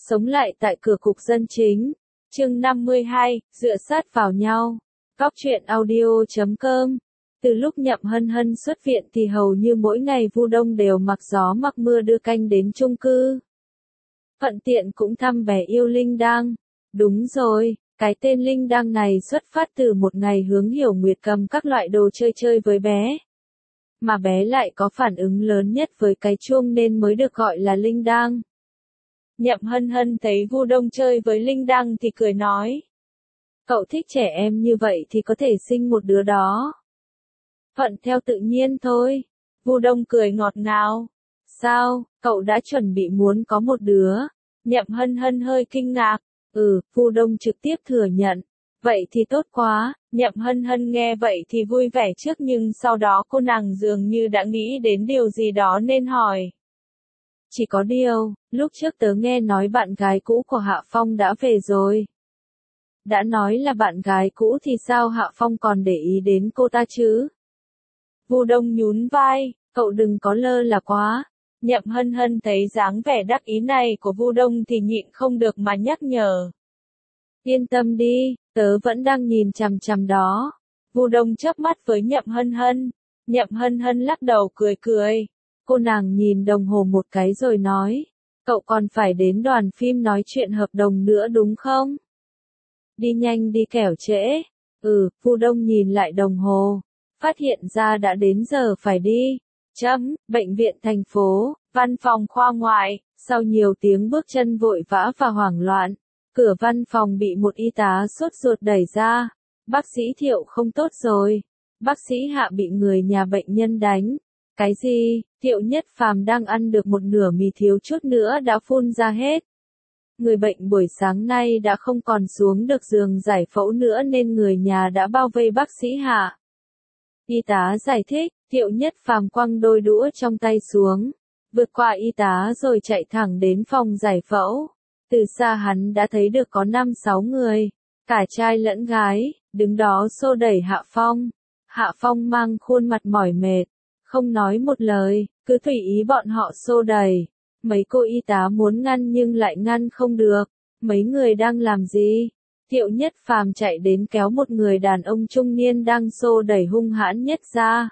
Sống lại tại cửa cục dân chính. Chương 52, dựa sát vào nhau. Góc truyện audio.com. Từ lúc Nhậm Hân Hân xuất viện thì hầu như mỗi ngày Vu Đông đều mặc gió mặc mưa đưa canh đến chung cư. Thuận tiện cũng thăm bé yêu Linh Đăng. Đúng rồi, cái tên Linh Đăng này xuất phát từ một ngày Hướng Hiểu Nguyệt cầm các loại đồ chơi chơi với bé. Mà bé lại có phản ứng lớn nhất với cái chuông nên mới được gọi là Linh Đăng. Nhậm Hân Hân thấy Vu Đông chơi với Linh Đăng thì cười nói. Cậu thích trẻ em như vậy thì có thể sinh một đứa đó. Thuận theo tự nhiên thôi. Vu Đông cười ngọt ngào. Sao, cậu đã chuẩn bị muốn có một đứa? Nhậm Hân Hân hơi kinh ngạc. Vu Đông trực tiếp thừa nhận. Vậy thì tốt quá. Nhậm Hân Hân nghe vậy thì vui vẻ trước nhưng sau đó cô nàng dường như đã nghĩ đến điều gì đó nên hỏi. Chỉ có điều, lúc trước tớ nghe nói bạn gái cũ của Hạ Phong đã về rồi. Đã nói là bạn gái cũ thì sao Hạ Phong còn để ý đến cô ta chứ? Vu Đông nhún vai, cậu đừng có lơ là quá. Nhậm Hân Hân thấy dáng vẻ đắc ý này của Vu Đông thì nhịn không được mà nhắc nhở. Yên tâm đi, tớ vẫn đang nhìn chằm chằm đó. Vu Đông chớp mắt với Nhậm Hân Hân. Nhậm Hân Hân lắc đầu cười cười. Cô nàng nhìn đồng hồ một cái rồi nói. Cậu còn phải đến đoàn phim nói chuyện hợp đồng nữa đúng không? Đi nhanh đi kẻo trễ. Vu Đông nhìn lại đồng hồ. Phát hiện ra đã đến giờ phải đi. Bệnh viện thành phố, văn phòng khoa ngoại. Sau nhiều tiếng bước chân vội vã và hoảng loạn, cửa văn phòng bị một y tá sốt ruột đẩy ra. Bác sĩ Thiệu không tốt rồi. Bác sĩ Hạ bị người nhà bệnh nhân đánh. Cái gì? Thiệu Nhất Phàm đang ăn được một nửa mì thiếu chút nữa đã phun ra hết. Người bệnh buổi sáng nay đã không còn xuống được giường giải phẫu nữa nên người nhà đã bao vây bác sĩ Hạ. Y tá giải thích, Thiệu Nhất Phàm quăng đôi đũa trong tay xuống, vượt qua y tá rồi chạy thẳng đến phòng giải phẫu. Từ xa hắn đã thấy được có 5-6 người, cả trai lẫn gái, đứng đó xô đẩy Hạ Phong. Hạ Phong mang khuôn mặt mỏi mệt, không nói một lời, cứ tùy ý bọn họ xô đẩy. Mấy cô y tá muốn ngăn nhưng lại ngăn không được. Mấy người đang làm gì? Thiệu Nhất Phàm chạy đến kéo một người đàn ông trung niên đang xô đẩy hung hãn nhất ra.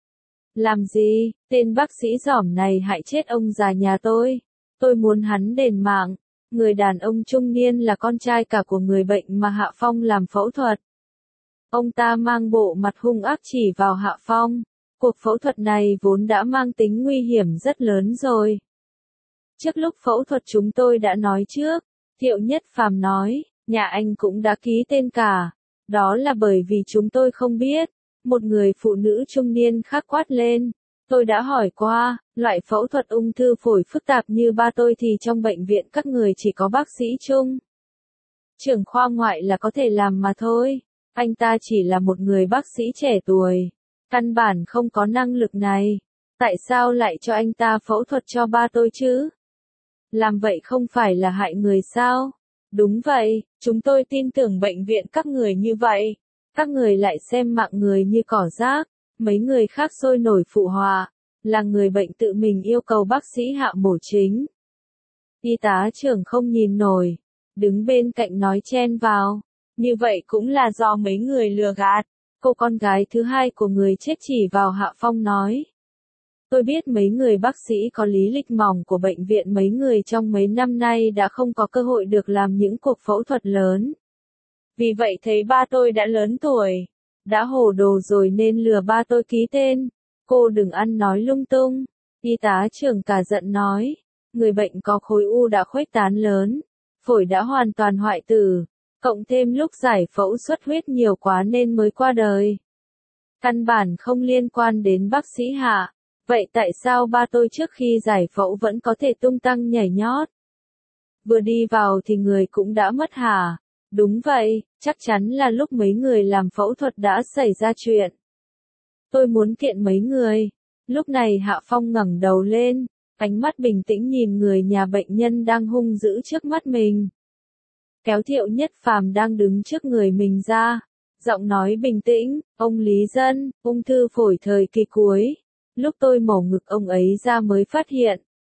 Làm gì? Tên bác sĩ giỏm này hại chết ông già nhà tôi. Tôi muốn hắn đền mạng. Người đàn ông trung niên là con trai cả của người bệnh mà Hạ Phong làm phẫu thuật. Ông ta mang bộ mặt hung ác chỉ vào Hạ Phong. Cuộc phẫu thuật này vốn đã mang tính nguy hiểm rất lớn rồi. Trước lúc phẫu thuật chúng tôi đã nói trước. Thiệu Nhất Phàm nói, nhà anh cũng đã ký tên cả. Đó là bởi vì chúng tôi không biết. Một người phụ nữ trung niên khác quát lên. Tôi đã hỏi qua, loại phẫu thuật ung thư phổi phức tạp như ba tôi thì trong bệnh viện các người chỉ có bác sĩ Trung. Trưởng khoa ngoại là có thể làm mà thôi. Anh ta chỉ là một người bác sĩ trẻ tuổi. Căn bản không có năng lực này. Tại sao lại cho anh ta phẫu thuật cho ba tôi chứ? Làm vậy không phải là hại người sao? Đúng vậy, chúng tôi tin tưởng bệnh viện các người như vậy. Các người lại xem mạng người như cỏ rác. Mấy người khác sôi nổi phụ họa. Là người bệnh tự mình yêu cầu bác sĩ Hạ mổ chính. Y tá trưởng không nhìn nổi. Đứng bên cạnh nói chen vào. Như vậy cũng là do mấy người lừa gạt. Cô con gái thứ hai của người chết chỉ vào Hạ Phong nói. Tôi biết mấy người bác sĩ có lý lịch mỏng của bệnh viện mấy người trong mấy năm nay đã không có cơ hội được làm những cuộc phẫu thuật lớn. Vì vậy thấy ba tôi đã lớn tuổi, đã hồ đồ rồi nên lừa ba tôi ký tên. Cô đừng ăn nói lung tung. Y tá trưởng cả giận nói. Người bệnh có khối u đã khuếch tán lớn. Phổi đã hoàn toàn hoại tử. Cộng thêm lúc giải phẫu xuất huyết nhiều quá nên mới qua đời. Căn bản không liên quan đến bác sĩ Hạ. Vậy tại sao ba tôi trước khi giải phẫu vẫn có thể tung tăng nhảy nhót? Vừa đi vào thì người cũng đã mất hả? Đúng vậy, chắc chắn là lúc mấy người làm phẫu thuật đã xảy ra chuyện. Tôi muốn kiện mấy người. Lúc này Hạ Phong ngẩng đầu lên, ánh mắt bình tĩnh nhìn người nhà bệnh nhân đang hung dữ trước mắt mình. Kéo Thiệu Nhất Phàm đang đứng trước người mình ra. Giọng nói bình tĩnh, ông Lý Dân, ung thư phổi thời kỳ cuối. Lúc tôi mổ ngực ông ấy ra mới phát hiện.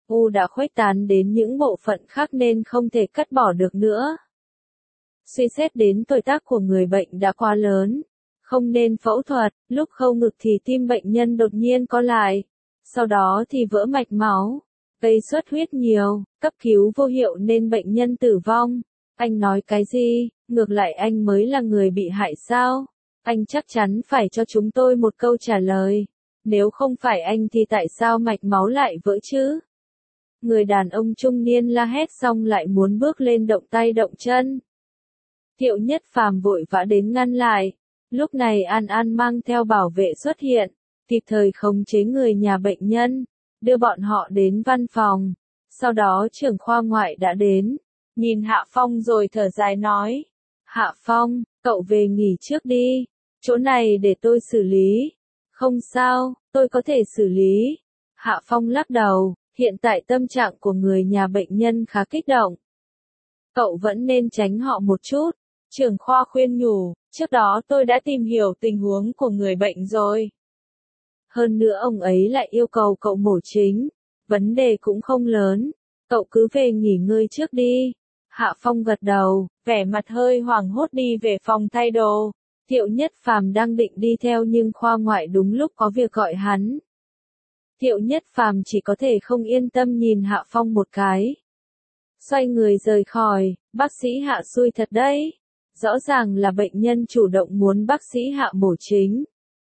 U đã khuếch tán đến những bộ phận khác nên không thể cắt bỏ được nữa. Suy xét đến tuổi tác của người bệnh đã quá lớn, không nên phẫu thuật, lúc khâu ngực thì tim bệnh nhân đột nhiên co lại, sau đó thì vỡ mạch máu, gây xuất huyết nhiều, cấp cứu vô hiệu nên bệnh nhân tử vong. Anh nói cái gì, ngược lại anh mới là người bị hại sao? Anh chắc chắn phải cho chúng tôi một câu trả lời. Nếu không phải anh thì tại sao mạch máu lại vỡ chứ? Người đàn ông trung niên la hét xong lại muốn bước lên động tay động chân. Thiệu Nhất Phàm vội vã đến ngăn lại. Lúc này An An mang theo bảo vệ xuất hiện, kịp thời khống chế người nhà bệnh nhân, đưa bọn họ đến văn phòng. Sau đó trưởng khoa ngoại đã đến, nhìn Hạ Phong rồi thở dài nói. Hạ Phong, cậu về nghỉ trước đi, chỗ này để tôi xử lý. Không sao, tôi có thể xử lý. Hạ Phong lắc đầu, hiện tại tâm trạng của người nhà bệnh nhân khá kích động. Cậu vẫn nên tránh họ một chút. Trưởng khoa khuyên nhủ, trước đó tôi đã tìm hiểu tình huống của người bệnh rồi. Hơn nữa ông ấy lại yêu cầu cậu mổ chính, vấn đề cũng không lớn, cậu cứ về nghỉ ngơi trước đi. Hạ Phong gật đầu, vẻ mặt hơi hoảng hốt đi về phòng thay đồ. Thiệu Nhất Phàm đang định đi theo nhưng khoa ngoại đúng lúc có việc gọi hắn. Thiệu Nhất Phàm chỉ có thể không yên tâm nhìn Hạ Phong một cái. Xoay người rời khỏi, bác sĩ Hạ xui thật đấy. Rõ ràng là bệnh nhân chủ động muốn bác sĩ Hạ mổ chính.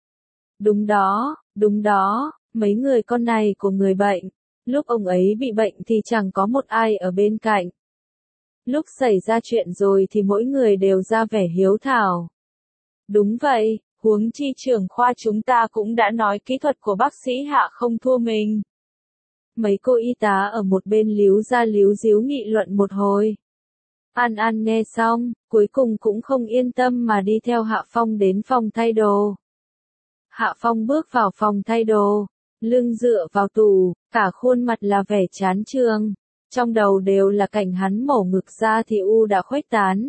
Đúng đó, mấy người con này của người bệnh. Lúc ông ấy bị bệnh thì chẳng có một ai ở bên cạnh. Lúc xảy ra chuyện rồi thì mỗi người đều ra vẻ hiếu thảo. Đúng vậy, huống chi trưởng khoa chúng ta cũng đã nói kỹ thuật của bác sĩ Hạ không thua mình. Mấy cô y tá ở một bên líu ra líu díu nghị luận một hồi. An An nghe xong, cuối cùng cũng không yên tâm mà đi theo Hạ Phong đến phòng thay đồ. Hạ Phong bước vào phòng thay đồ, lưng dựa vào tủ, cả khuôn mặt là vẻ chán chường, trong đầu đều là cảnh hắn mổ ngực ra thì U đã khuếch tán.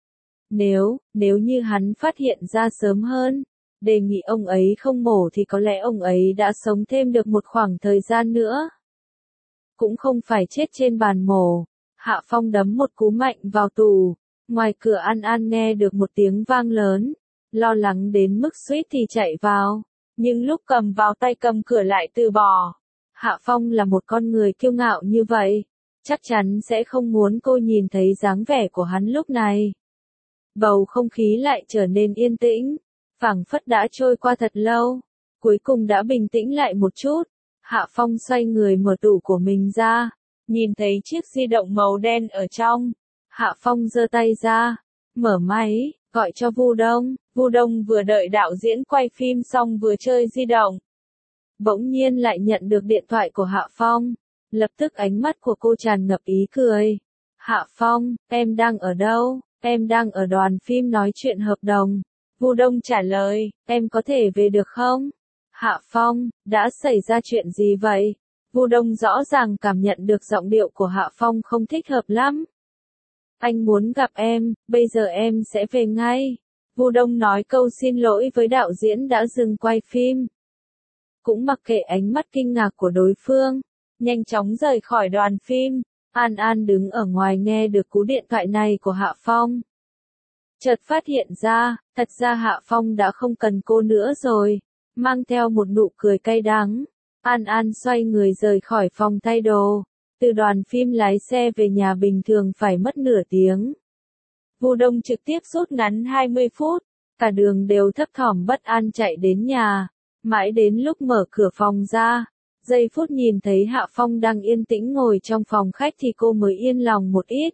Nếu như hắn phát hiện ra sớm hơn, đề nghị ông ấy không mổ thì có lẽ ông ấy đã sống thêm được một khoảng thời gian nữa. Cũng không phải chết trên bàn mổ. Hạ Phong đấm một cú mạnh vào tủ, ngoài cửa An An nghe được một tiếng vang lớn, lo lắng đến mức suýt thì chạy vào, nhưng lúc cầm vào tay cầm cửa lại từ bỏ. Hạ Phong là một con người kiêu ngạo như vậy, chắc chắn sẽ không muốn cô nhìn thấy dáng vẻ của hắn lúc này. Bầu không khí lại trở nên yên tĩnh, phảng phất đã trôi qua thật lâu, cuối cùng đã bình tĩnh lại một chút. Hạ Phong xoay người mở tủ của mình ra, nhìn thấy chiếc di động màu đen ở trong. Hạ Phong giơ tay ra, mở máy, gọi cho Vu Đông. Vu Đông vừa đợi đạo diễn quay phim xong vừa chơi di động. Bỗng nhiên lại nhận được điện thoại của Hạ Phong. Lập tức ánh mắt của cô tràn ngập ý cười. Hạ Phong, em đang ở đâu? Em đang ở đoàn phim nói chuyện hợp đồng. Vu Đông trả lời, em có thể về được không? Hạ Phong, đã xảy ra chuyện gì vậy? Vu Đông rõ ràng cảm nhận được giọng điệu của Hạ Phong không thích hợp lắm. Anh muốn gặp em, bây giờ em sẽ về ngay. Vu Đông nói câu xin lỗi với đạo diễn đã dừng quay phim. Cũng mặc kệ ánh mắt kinh ngạc của đối phương, nhanh chóng rời khỏi đoàn phim. An An đứng ở ngoài nghe được cú điện thoại này của Hạ Phong. Chợt phát hiện ra, thật ra Hạ Phong đã không cần cô nữa rồi, mang theo một nụ cười cay đắng. An An xoay người rời khỏi phòng thay đồ, từ đoàn phim lái xe về nhà bình thường phải mất nửa tiếng. Vu Đông trực tiếp rút ngắn 20 phút, cả đường đều thấp thỏm bất an chạy đến nhà, mãi đến lúc mở cửa phòng ra, giây phút nhìn thấy Hạ Phong đang yên tĩnh ngồi trong phòng khách thì cô mới yên lòng một ít.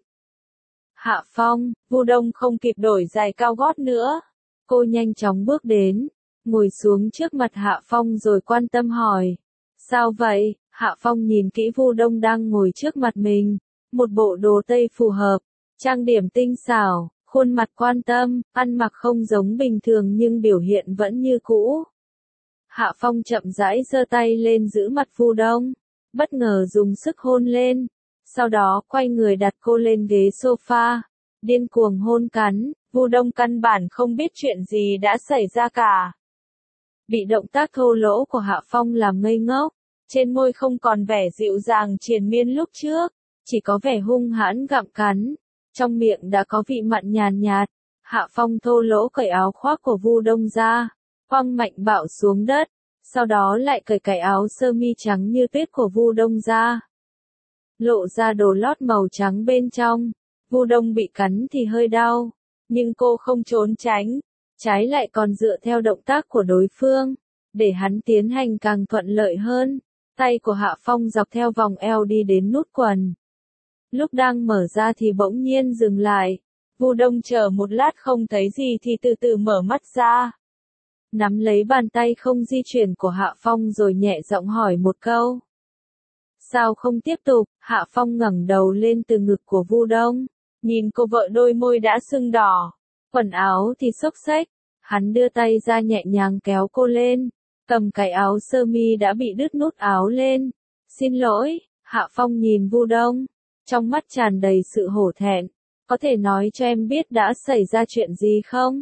Hạ Phong, Vu Đông không kịp đổi giày cao gót nữa, cô nhanh chóng bước đến, ngồi xuống trước mặt Hạ Phong rồi quan tâm hỏi. Sao vậy? Hạ Phong nhìn kỹ Vu Đông đang ngồi trước mặt mình, một bộ đồ tây phù hợp, trang điểm tinh xảo, khuôn mặt quan tâm, ăn mặc không giống bình thường nhưng biểu hiện vẫn như cũ. Hạ Phong chậm rãi giơ tay lên giữ mặt Vu Đông, bất ngờ dùng sức hôn lên, sau đó quay người đặt cô lên ghế sofa, điên cuồng hôn cắn. Vu Đông căn bản không biết chuyện gì đã xảy ra cả. Bị động tác thô lỗ của Hạ Phong làm ngây ngốc, Trên môi không còn vẻ dịu dàng triền miên lúc trước, chỉ có vẻ hung hãn gặm cắn. Trong miệng đã có vị mặn nhàn nhạt. Hạ Phong thô lỗ cởi áo khoác của Vu Đông ra, quăng mạnh bạo xuống đất, sau đó lại cởi cái áo sơ mi trắng như tuyết của Vu Đông ra. Lộ ra đồ lót màu trắng bên trong. Vu Đông bị cắn thì hơi đau, nhưng cô không trốn tránh, trái lại còn dựa theo động tác của đối phương, để hắn tiến hành càng thuận lợi hơn. Tay của Hạ Phong dọc theo vòng eo đi đến nút quần. Lúc đang mở ra thì bỗng nhiên dừng lại. Vu Đông chờ một lát không thấy gì thì từ từ mở mắt ra. Nắm lấy bàn tay không di chuyển của Hạ Phong rồi nhẹ giọng hỏi một câu. Sao không tiếp tục? Hạ Phong ngẩng đầu lên từ ngực của Vu Đông, nhìn cô vợ đôi môi đã sưng đỏ, quần áo thì xốc xếch, hắn đưa tay ra nhẹ nhàng kéo cô lên, cầm cái áo sơ mi đã bị đứt nút áo lên. Xin lỗi, Hạ Phong nhìn Vu Đông, trong mắt tràn đầy sự hổ thẹn, có thể nói cho em biết đã xảy ra chuyện gì không?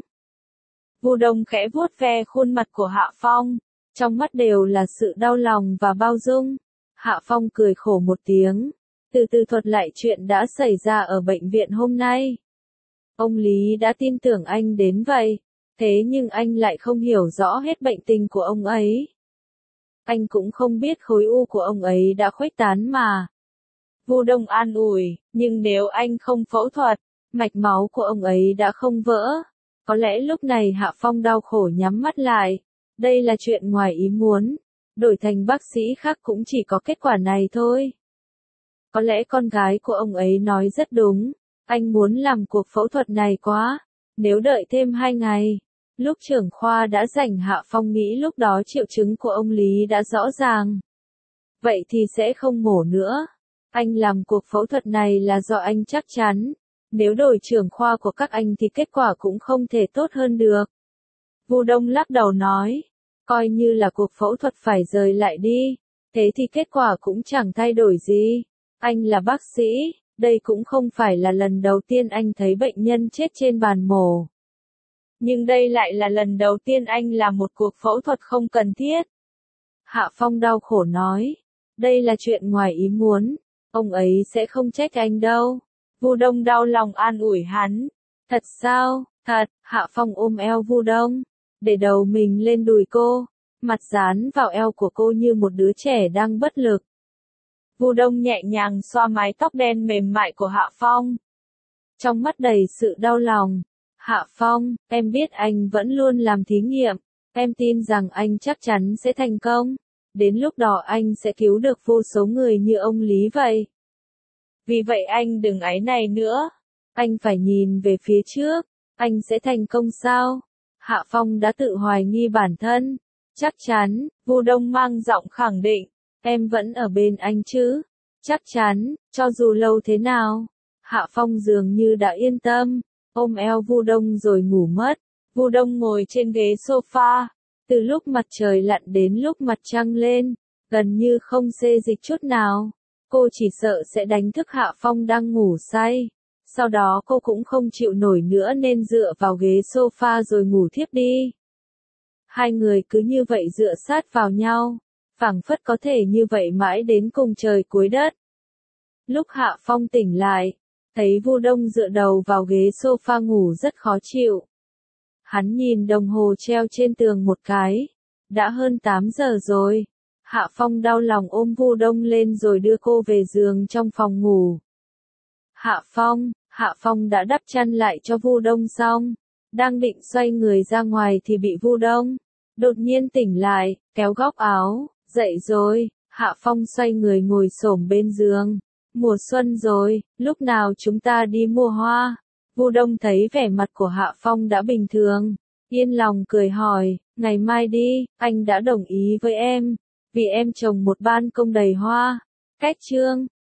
Vu Đông khẽ vuốt ve khuôn mặt của Hạ Phong, trong mắt đều là sự đau lòng và bao dung. Hạ Phong cười khổ một tiếng, từ từ thuật lại chuyện đã xảy ra ở bệnh viện hôm nay. Ông Lý đã tin tưởng anh đến vậy, thế nhưng anh lại không hiểu rõ hết bệnh tình của ông ấy. Anh cũng không biết khối u của ông ấy đã khuếch tán mà. Vu Đông an ủi, nhưng nếu anh không phẫu thuật, mạch máu của ông ấy đã không vỡ. Có lẽ lúc này Hạ Phong đau khổ nhắm mắt lại. Đây là chuyện ngoài ý muốn. Đổi thành bác sĩ khác cũng chỉ có kết quả này thôi. Có lẽ con gái của ông ấy nói rất đúng. Anh muốn làm cuộc phẫu thuật này quá. Nếu đợi thêm 2 ngày. Lúc trưởng khoa đã rảnh Hạ Phong nghĩ lúc đó triệu chứng của ông Lý đã rõ ràng. Vậy thì sẽ không mổ nữa. Anh làm cuộc phẫu thuật này là do anh chắc chắn. Nếu đổi trưởng khoa của các anh thì kết quả cũng không thể tốt hơn được. Vu Đông lắc đầu nói. Coi như là cuộc phẫu thuật phải rời lại đi. Thế thì kết quả cũng chẳng thay đổi gì. Anh là bác sĩ, đây cũng không phải là lần đầu tiên anh thấy bệnh nhân chết trên bàn mổ. Nhưng đây lại là lần đầu tiên anh làm một cuộc phẫu thuật không cần thiết. Hạ Phong đau khổ nói. Đây là chuyện ngoài ý muốn. Ông ấy sẽ không trách anh đâu. Vu Đông đau lòng an ủi hắn. Thật sao? Thật. Hạ Phong ôm eo Vu Đông, để đầu mình lên đùi cô, mặt dán vào eo của cô như một đứa trẻ đang bất lực. Vu Đông nhẹ nhàng xoa mái tóc đen mềm mại của Hạ Phong. Trong mắt đầy sự đau lòng. Hạ Phong, em biết anh vẫn luôn làm thí nghiệm. Em tin rằng anh chắc chắn sẽ thành công. Đến lúc đó anh sẽ cứu được vô số người như ông Lý vậy. Vì vậy anh đừng áy náy nữa. Anh phải nhìn về phía trước. Anh sẽ thành công sao? Hạ Phong đã tự hoài nghi bản thân. Chắc chắn, Vu Đông mang giọng khẳng định. Em vẫn ở bên anh chứ? Chắc chắn, cho dù lâu thế nào. Hạ Phong dường như đã yên tâm, ôm eo Vu Đông rồi ngủ mất. Vu Đông ngồi trên ghế sofa. Từ lúc mặt trời lặn đến lúc mặt trăng lên, gần như không xê dịch chút nào. Cô chỉ sợ sẽ đánh thức Hạ Phong đang ngủ say. Sau đó cô cũng không chịu nổi nữa nên dựa vào ghế sofa rồi ngủ thiếp đi. Hai người cứ như vậy dựa sát vào nhau, phảng phất có thể như vậy mãi đến cùng trời cuối đất. Lúc Hạ Phong tỉnh lại, thấy Vu Đông dựa đầu vào ghế sofa ngủ rất khó chịu. Hắn nhìn đồng hồ treo trên tường một cái. Đã hơn 8 giờ rồi. Hạ Phong đau lòng ôm Vu Đông lên rồi đưa cô về giường trong phòng ngủ. Hạ Phong đã đắp chăn lại cho Vu Đông xong. Đang định xoay người ra ngoài thì bị Vu Đông đột nhiên tỉnh lại, kéo góc áo. Dậy rồi. Hạ Phong xoay người ngồi xổm bên giường. Mùa xuân rồi, lúc nào chúng ta đi mua hoa? Vu Đông thấy vẻ mặt của Hạ Phong đã bình thường, yên lòng cười hỏi, ngày mai đi, anh đã đồng ý với em, vì em trồng một ban công đầy hoa. Cách chương